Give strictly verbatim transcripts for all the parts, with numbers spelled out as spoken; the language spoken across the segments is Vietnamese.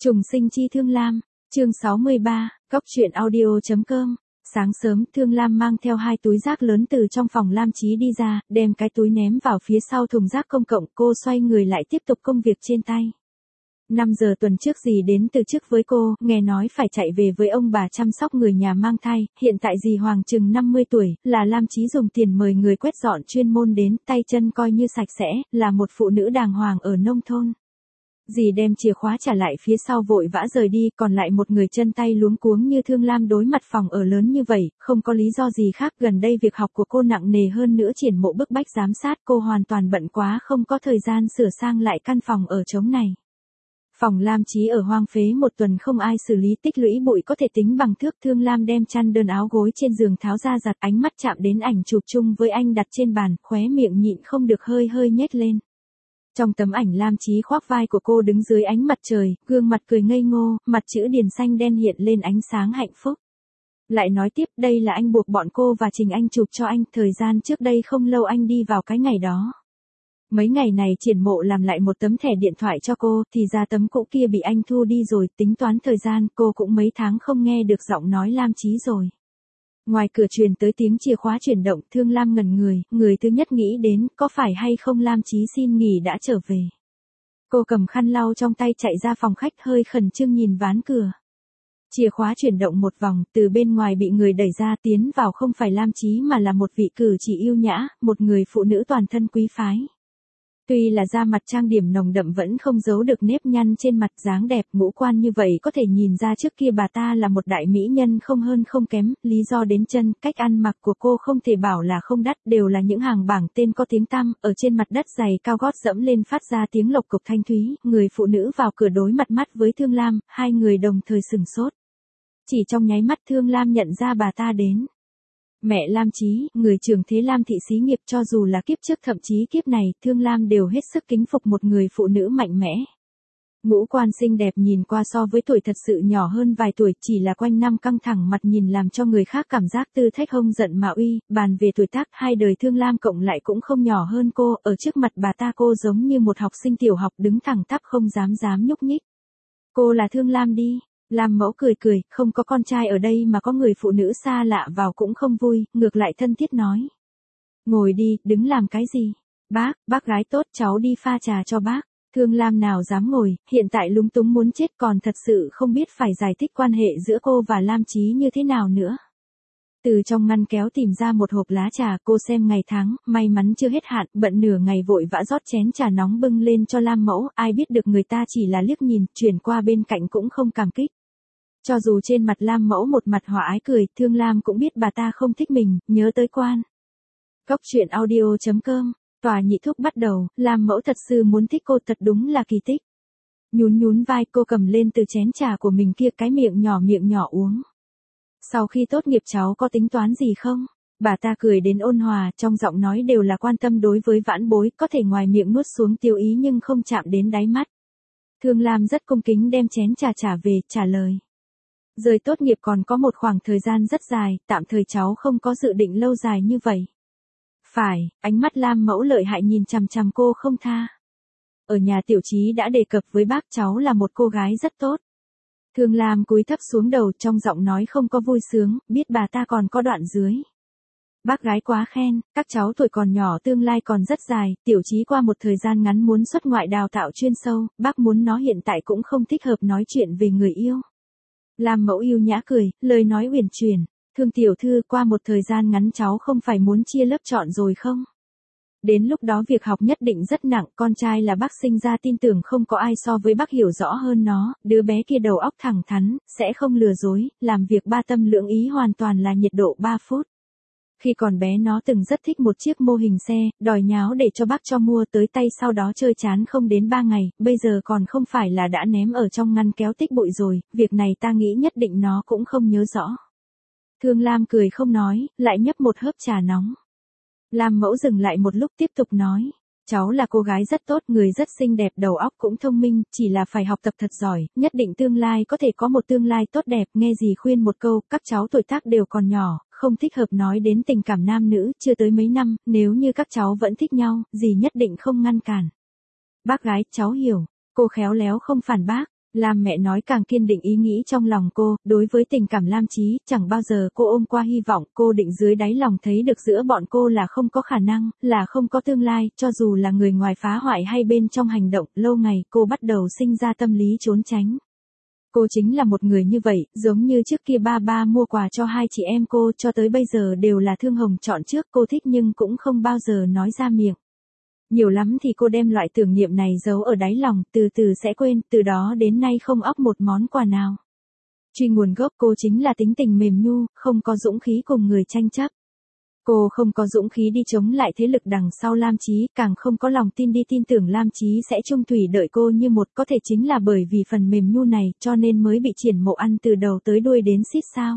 Trùng sinh chi Thương Lam, chương sáu mươi ba, Cóc truyện audio.com. Sáng sớm, Thương Lam mang theo hai túi rác lớn từ trong phòng Lam Chí đi ra, đem cái túi ném vào phía sau thùng rác công cộng, cô xoay người lại tiếp tục công việc trên tay. năm giờ tuần trước dì đến từ chức với cô, nghe nói phải chạy về với ông bà chăm sóc người nhà mang thai, hiện tại dì Hoàng chừng năm mươi tuổi, là Lam Chí dùng tiền mời người quét dọn chuyên môn đến, tay chân coi như sạch sẽ, là một phụ nữ đàng hoàng ở nông thôn. Dì đem chìa khóa trả lại phía sau vội vã rời đi, còn lại một người chân tay luống cuống như Thương Lam đối mặt phòng ở lớn như vậy, không có lý do gì khác, gần đây việc học của cô nặng nề hơn nữa triển mộ bức bách giám sát, cô hoàn toàn bận quá không có thời gian sửa sang lại căn phòng ở trống này. Phòng Lam Chí ở hoang phế một tuần không ai xử lý, tích lũy bụi có thể tính bằng thước. Thương Lam đem chăn đơn áo gối trên giường tháo ra giặt, ánh mắt chạm đến ảnh chụp chung với anh đặt trên bàn, khóe miệng nhịn không được hơi hơi nhếch lên. Trong tấm ảnh Lam Chí khoác vai của cô đứng dưới ánh mặt trời, gương mặt cười ngây ngô, mặt chữ điền xanh đen hiện lên ánh sáng hạnh phúc. Lại nói tiếp, đây là anh buộc bọn cô và Trình Anh chụp cho anh, thời gian trước đây không lâu anh đi vào cái ngày đó. Mấy ngày này triển mộ làm lại một tấm thẻ điện thoại cho cô, thì ra tấm cũ kia bị anh thu đi rồi, tính toán thời gian, cô cũng mấy tháng không nghe được giọng nói Lam Chí rồi. Ngoài cửa truyền tới tiếng chìa khóa chuyển động, Thương Lam ngẩn người, người thứ nhất nghĩ đến, có phải hay không Lam Chí xin nghỉ đã trở về. Cô cầm khăn lau trong tay chạy ra phòng khách, hơi khẩn trương nhìn ván cửa. Chìa khóa chuyển động một vòng, từ bên ngoài bị người đẩy ra, tiến vào không phải Lam Chí mà là một vị cử chỉ yêu nhã, một người phụ nữ toàn thân quý phái. Tuy là da mặt trang điểm nồng đậm vẫn không giấu được nếp nhăn trên mặt, dáng đẹp ngũ quan như vậy có thể nhìn ra trước kia bà ta là một đại mỹ nhân không hơn không kém, lý do đến chân, cách ăn mặc của cô không thể bảo là không đắt, đều là những hàng bảng tên có tiếng tăm, ở trên mặt đất giày cao gót dẫm lên phát ra tiếng lộc cộc thanh thúy, người phụ nữ vào cửa đối mặt mắt với Thương Lam, hai người đồng thời sừng sốt. Chỉ trong nháy mắt Thương Lam nhận ra bà ta đến. Mẹ Lam Chí, người trưởng thế Lam thị xí nghiệp, cho dù là kiếp trước thậm chí kiếp này, Thương Lam đều hết sức kính phục một người phụ nữ mạnh mẽ. Ngũ quan xinh đẹp, nhìn qua so với tuổi thật sự nhỏ hơn vài tuổi, chỉ là quanh năm căng thẳng mặt nhìn làm cho người khác cảm giác tư thách hông giận mà uy, bàn về tuổi tác, hai đời Thương Lam cộng lại cũng không nhỏ hơn cô, ở trước mặt bà ta cô giống như một học sinh tiểu học đứng thẳng tắp không dám dám nhúc nhích. Cô là Thương Lam đi. Lam mẫu cười cười, không có con trai ở đây mà có người phụ nữ xa lạ vào cũng không vui, ngược lại thân thiết nói. Ngồi đi, đứng làm cái gì? Bác, bác gái tốt, cháu đi pha trà cho bác. Thương Lam nào dám ngồi, hiện tại lúng túng muốn chết, còn thật sự không biết phải giải thích quan hệ giữa cô và Lam Chí như thế nào nữa. Từ trong ngăn kéo tìm ra một hộp lá trà, cô xem ngày tháng, may mắn chưa hết hạn, bận nửa ngày vội vã rót chén trà nóng bưng lên cho Lam mẫu, ai biết được người ta chỉ là liếc nhìn, chuyển qua bên cạnh cũng không cảm kích. Cho dù trên mặt Lam mẫu một mặt hòa ái cười, Thương Lam cũng biết bà ta không thích mình, nhớ tới quan. Cóc truyện audio.com, tòa nhị thúc bắt đầu, Lam mẫu thật sự muốn thích cô, thật đúng là kỳ tích. Nhún nhún vai, cô cầm lên từ chén trà của mình kia, cái miệng nhỏ miệng nhỏ uống. Sau khi tốt nghiệp cháu có tính toán gì không? Bà ta cười đến ôn hòa, trong giọng nói đều là quan tâm đối với vãn bối, có thể ngoài miệng nuốt xuống tiêu ý nhưng không chạm đến đáy mắt. Thương Lam rất cung kính đem chén trà trả về, trả lời. Rời tốt nghiệp còn có một khoảng thời gian rất dài, tạm thời cháu không có dự định lâu dài như vậy. Phải, ánh mắt Lam mẫu lợi hại nhìn chằm chằm cô không tha. Ở nhà Tiểu Chí đã đề cập với bác cháu là một cô gái rất tốt. Thương Lam cúi thấp xuống đầu, trong giọng nói không có vui sướng, biết bà ta còn có đoạn dưới. Bác gái quá khen, các cháu tuổi còn nhỏ tương lai còn rất dài, Tiểu Chí qua một thời gian ngắn muốn xuất ngoại đào tạo chuyên sâu, bác muốn nó hiện tại cũng không thích hợp nói chuyện về người yêu. Lam mẫu yêu nhã cười, lời nói uyển chuyển, Thương tiểu thư, qua một thời gian ngắn cháu không phải muốn chia lớp chọn rồi không? Đến lúc đó việc học nhất định rất nặng, con trai là bác sinh ra tin tưởng không có ai so với bác hiểu rõ hơn nó, đứa bé kia đầu óc thẳng thắn, sẽ không lừa dối, làm việc ba tâm lưỡng ý hoàn toàn là nhiệt độ ba phút. Khi còn bé nó từng rất thích một chiếc mô hình xe, đòi nháo để cho bác cho mua, tới tay sau đó chơi chán không đến ba ngày, bây giờ còn không phải là đã ném ở trong ngăn kéo tích bụi rồi, việc này ta nghĩ nhất định nó cũng không nhớ rõ. Thương Lam cười không nói, lại nhấp một hớp trà nóng. Lam mẫu dừng lại một lúc tiếp tục nói. Cháu là cô gái rất tốt, người rất xinh đẹp, đầu óc cũng thông minh, chỉ là phải học tập thật giỏi, nhất định tương lai có thể có một tương lai tốt đẹp, nghe dì khuyên một câu, các cháu tuổi tác đều còn nhỏ, không thích hợp nói đến tình cảm nam nữ, chưa tới mấy năm, nếu như các cháu vẫn thích nhau, dì nhất định không ngăn cản. Bác gái, cháu hiểu, cô khéo léo không phản bác, Lam mẹ nói càng kiên định ý nghĩ trong lòng cô, đối với tình cảm Lam Chí, chẳng bao giờ cô ôm qua hy vọng, cô định dưới đáy lòng thấy được giữa bọn cô là không có khả năng, là không có tương lai, cho dù là người ngoài phá hoại hay bên trong hành động, lâu ngày cô bắt đầu sinh ra tâm lý trốn tránh. Cô chính là một người như vậy, giống như trước kia ba ba mua quà cho hai chị em cô, cho tới bây giờ đều là Thương Hồng chọn trước, cô thích nhưng cũng không bao giờ nói ra miệng. Nhiều lắm thì cô đem loại tưởng niệm này giấu ở đáy lòng, từ từ sẽ quên, từ đó đến nay không óc một món quà nào. Truy nguồn gốc cô chính là tính tình mềm nhu, không có dũng khí cùng người tranh chấp. Cô không có dũng khí đi chống lại thế lực đằng sau Lam Chí, càng không có lòng tin đi tin tưởng Lam Chí sẽ chung thủy đợi cô như một, có thể chính là bởi vì phần mềm nhu này, cho nên mới bị Triển Mộ ăn từ đầu tới đuôi đến xít sao.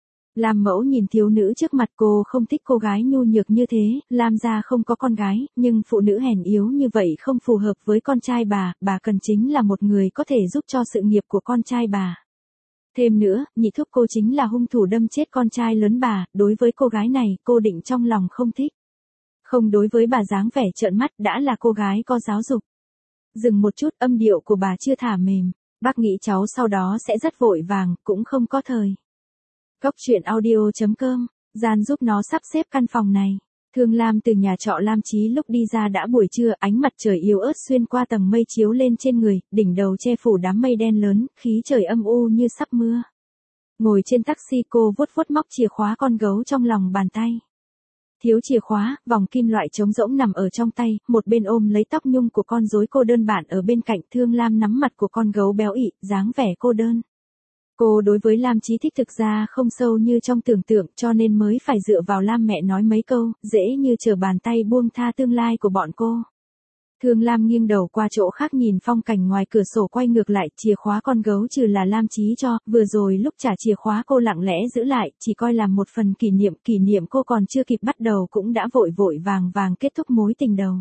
Lam mẫu nhìn thiếu nữ trước mặt, cô không thích cô gái nhu nhược như thế, Lam gia không có con gái, nhưng phụ nữ hèn yếu như vậy không phù hợp với con trai bà, bà cần chính là một người có thể giúp cho sự nghiệp của con trai bà. Thêm nữa, nhị thúc cô chính là hung thủ đâm chết con trai lớn bà, đối với cô gái này, cô định trong lòng không thích. Không đối với bà dáng vẻ trợn mắt, đã là cô gái có giáo dục. Dừng một chút, âm điệu của bà chưa thả mềm, bác nghĩ cháu sau đó sẽ rất vội vàng, cũng không có thời. Cốc truyện audio chấm com, gian giúp nó sắp xếp căn phòng này. Thương Lam từ nhà trọ Lam Chí lúc đi ra đã buổi trưa, ánh mặt trời yếu ớt xuyên qua tầng mây chiếu lên trên người, đỉnh đầu che phủ đám mây đen lớn, khí trời âm u như sắp mưa. Ngồi trên taxi cô vuốt vuốt móc chìa khóa con gấu trong lòng bàn tay. Thiếu chìa khóa, vòng kim loại trống rỗng nằm ở trong tay, một bên ôm lấy tóc nhung của con rối cô đơn bản ở bên cạnh. Thương Lam nắm mặt của con gấu béo ị, dáng vẻ cô đơn. Cô đối với Lam Chí thích thực ra không sâu như trong tưởng tượng, cho nên mới phải dựa vào Lam mẹ nói mấy câu, dễ như trở bàn tay buông tha tương lai của bọn cô. Thương Lam nghiêng đầu qua chỗ khác nhìn phong cảnh ngoài cửa sổ, quay ngược lại, chìa khóa con gấu trừ là Lam Chí cho, vừa rồi lúc trả chìa khóa cô lặng lẽ giữ lại, chỉ coi là một phần kỷ niệm, kỷ niệm cô còn chưa kịp bắt đầu cũng đã vội vội vàng vàng kết thúc mối tình đầu.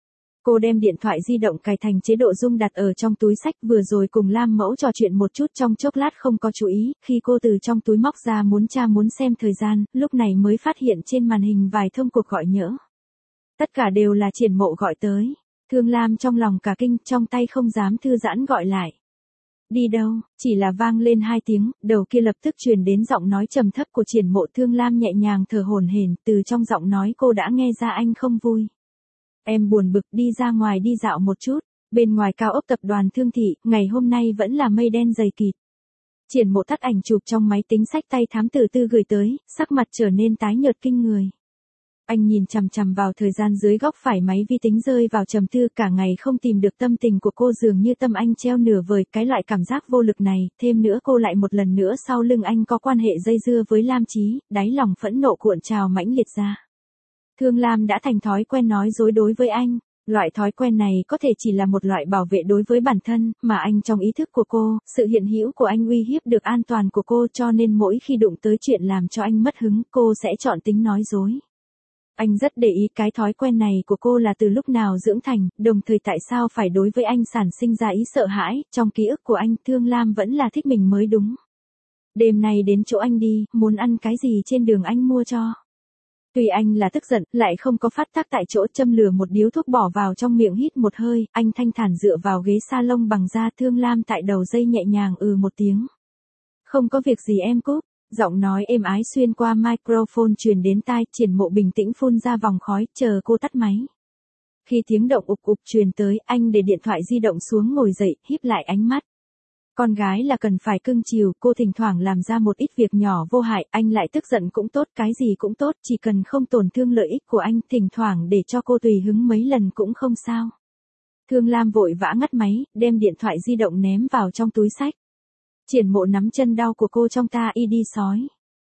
Cô đem điện thoại di động cài thành chế độ rung đặt ở trong túi xách, vừa rồi cùng Lam mẫu trò chuyện một chút trong chốc lát không có chú ý, khi cô từ trong túi móc ra muốn tra muốn xem thời gian, lúc này mới phát hiện trên màn hình vài thông cuộc gọi nhỡ. Tất cả đều là Triển Mộ gọi tới. Thương Lam trong lòng cả kinh, trong tay không dám thư giãn gọi lại. Đi đâu, chỉ là vang lên hai tiếng, đầu kia lập tức truyền đến giọng nói trầm thấp của Triển Mộ. Thương Lam nhẹ nhàng thở hổn hển, từ trong giọng nói cô đã nghe ra anh không vui. Em buồn bực, đi ra ngoài đi dạo một chút, bên ngoài cao ốc tập đoàn Thương Thị, ngày hôm nay vẫn là mây đen dày kịt. Triển Mộ tắt ảnh chụp trong máy tính xách tay thám tử tư gửi tới, sắc mặt trở nên tái nhợt kinh người. Anh nhìn chằm chằm vào thời gian dưới góc phải máy vi tính, rơi vào trầm tư, cả ngày không tìm được tâm tình của cô, dường như tâm anh treo nửa vời, cái loại cảm giác vô lực này, thêm nữa cô lại một lần nữa sau lưng anh có quan hệ dây dưa với Lam Chí, đáy lòng phẫn nộ cuộn trào mãnh liệt ra. Thương Lam đã thành thói quen nói dối đối với anh, loại thói quen này có thể chỉ là một loại bảo vệ đối với bản thân, mà anh trong ý thức của cô, sự hiện hữu của anh uy hiếp được an toàn của cô, cho nên mỗi khi đụng tới chuyện làm cho anh mất hứng, cô sẽ chọn tính nói dối. Anh rất để ý cái thói quen này của cô là từ lúc nào dưỡng thành, đồng thời tại sao phải đối với anh sản sinh ra ý sợ hãi, trong ký ức của anh, Thương Lam vẫn là thích mình mới đúng. Đêm nay đến chỗ anh đi, muốn ăn cái gì trên đường anh mua cho. Tuy anh là tức giận, lại không có phát tác tại chỗ, châm lửa một điếu thuốc bỏ vào trong miệng hít một hơi, anh thanh thản dựa vào ghế salon bằng da. Thương Lam tại đầu dây nhẹ nhàng ừ một tiếng. Không có việc gì em cúp. Giọng nói êm ái xuyên qua microphone truyền đến tai. Triển Mộ bình tĩnh phun ra vòng khói, chờ cô tắt máy. Khi tiếng động ục ục truyền tới, anh để điện thoại di động xuống ngồi dậy, híp lại ánh mắt. Con gái là cần phải cưng chiều, cô thỉnh thoảng làm ra một ít việc nhỏ vô hại, anh lại tức giận cũng tốt, cái gì cũng tốt, chỉ cần không tổn thương lợi ích của anh, thỉnh thoảng để cho cô tùy hứng mấy lần cũng không sao. Thương Lam vội vã ngắt máy, đem điện thoại di động ném vào trong túi xách. Triển Mộ nắm chân đau của cô trong ta y đi sói.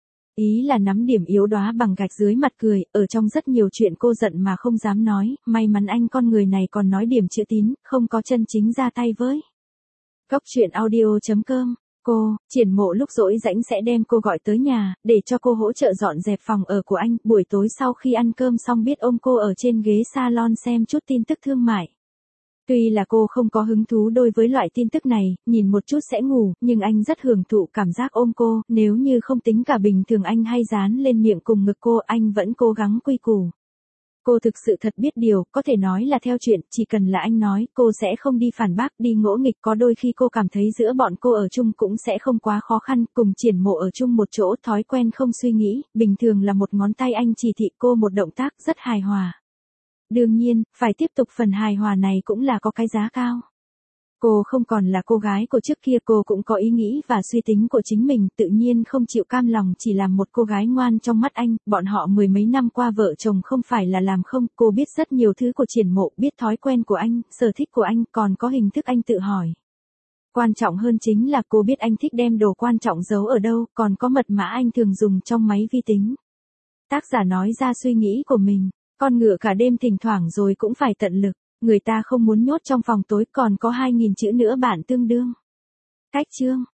Ý là nắm điểm yếu đóa bằng gạch dưới mặt cười, ở trong rất nhiều chuyện cô giận mà không dám nói, may mắn anh con người này còn nói điểm chữ tín, không có chân chính ra tay với. Cốc truyện audio chấm com, cô, Triển Mộ lúc rỗi rãnh sẽ đem cô gọi tới nhà, để cho cô hỗ trợ dọn dẹp phòng ở của anh, buổi tối sau khi ăn cơm xong biết ôm cô ở trên ghế salon xem chút tin tức thương mại. Tuy là cô không có hứng thú đối với loại tin tức này, nhìn một chút sẽ ngủ, nhưng anh rất hưởng thụ cảm giác ôm cô, nếu như không tính cả bình thường anh hay dán lên miệng cùng ngực cô, anh vẫn cố gắng quy củ. Cô thực sự thật biết điều, có thể nói là theo chuyện, chỉ cần là anh nói, cô sẽ không đi phản bác, đi ngỗ nghịch. Có đôi khi cô cảm thấy giữa bọn cô ở chung cũng sẽ không quá khó khăn, cùng Triển Mộ ở chung một chỗ, thói quen không suy nghĩ, bình thường là một ngón tay anh chỉ thị cô một động tác rất hài hòa. Đương nhiên, phải tiếp tục phần hài hòa này cũng là có cái giá cao. Cô không còn là cô gái của trước kia, cô cũng có ý nghĩ và suy tính của chính mình, tự nhiên không chịu cam lòng chỉ làm một cô gái ngoan trong mắt anh. Bọn họ mười mấy năm qua vợ chồng không phải là làm không, cô biết rất nhiều thứ của Triển Mộ, biết thói quen của anh, sở thích của anh, còn có hình thức anh tự hỏi. Quan trọng hơn chính là cô biết anh thích đem đồ quan trọng giấu ở đâu, còn có mật mã anh thường dùng trong máy vi tính. Tác giả nói ra suy nghĩ của mình, con ngựa cả đêm thỉnh thoảng rồi cũng phải tận lực. Người ta không muốn nhốt trong phòng tối, còn có hai nghìn chữ nữa bạn tương đương. Cách chương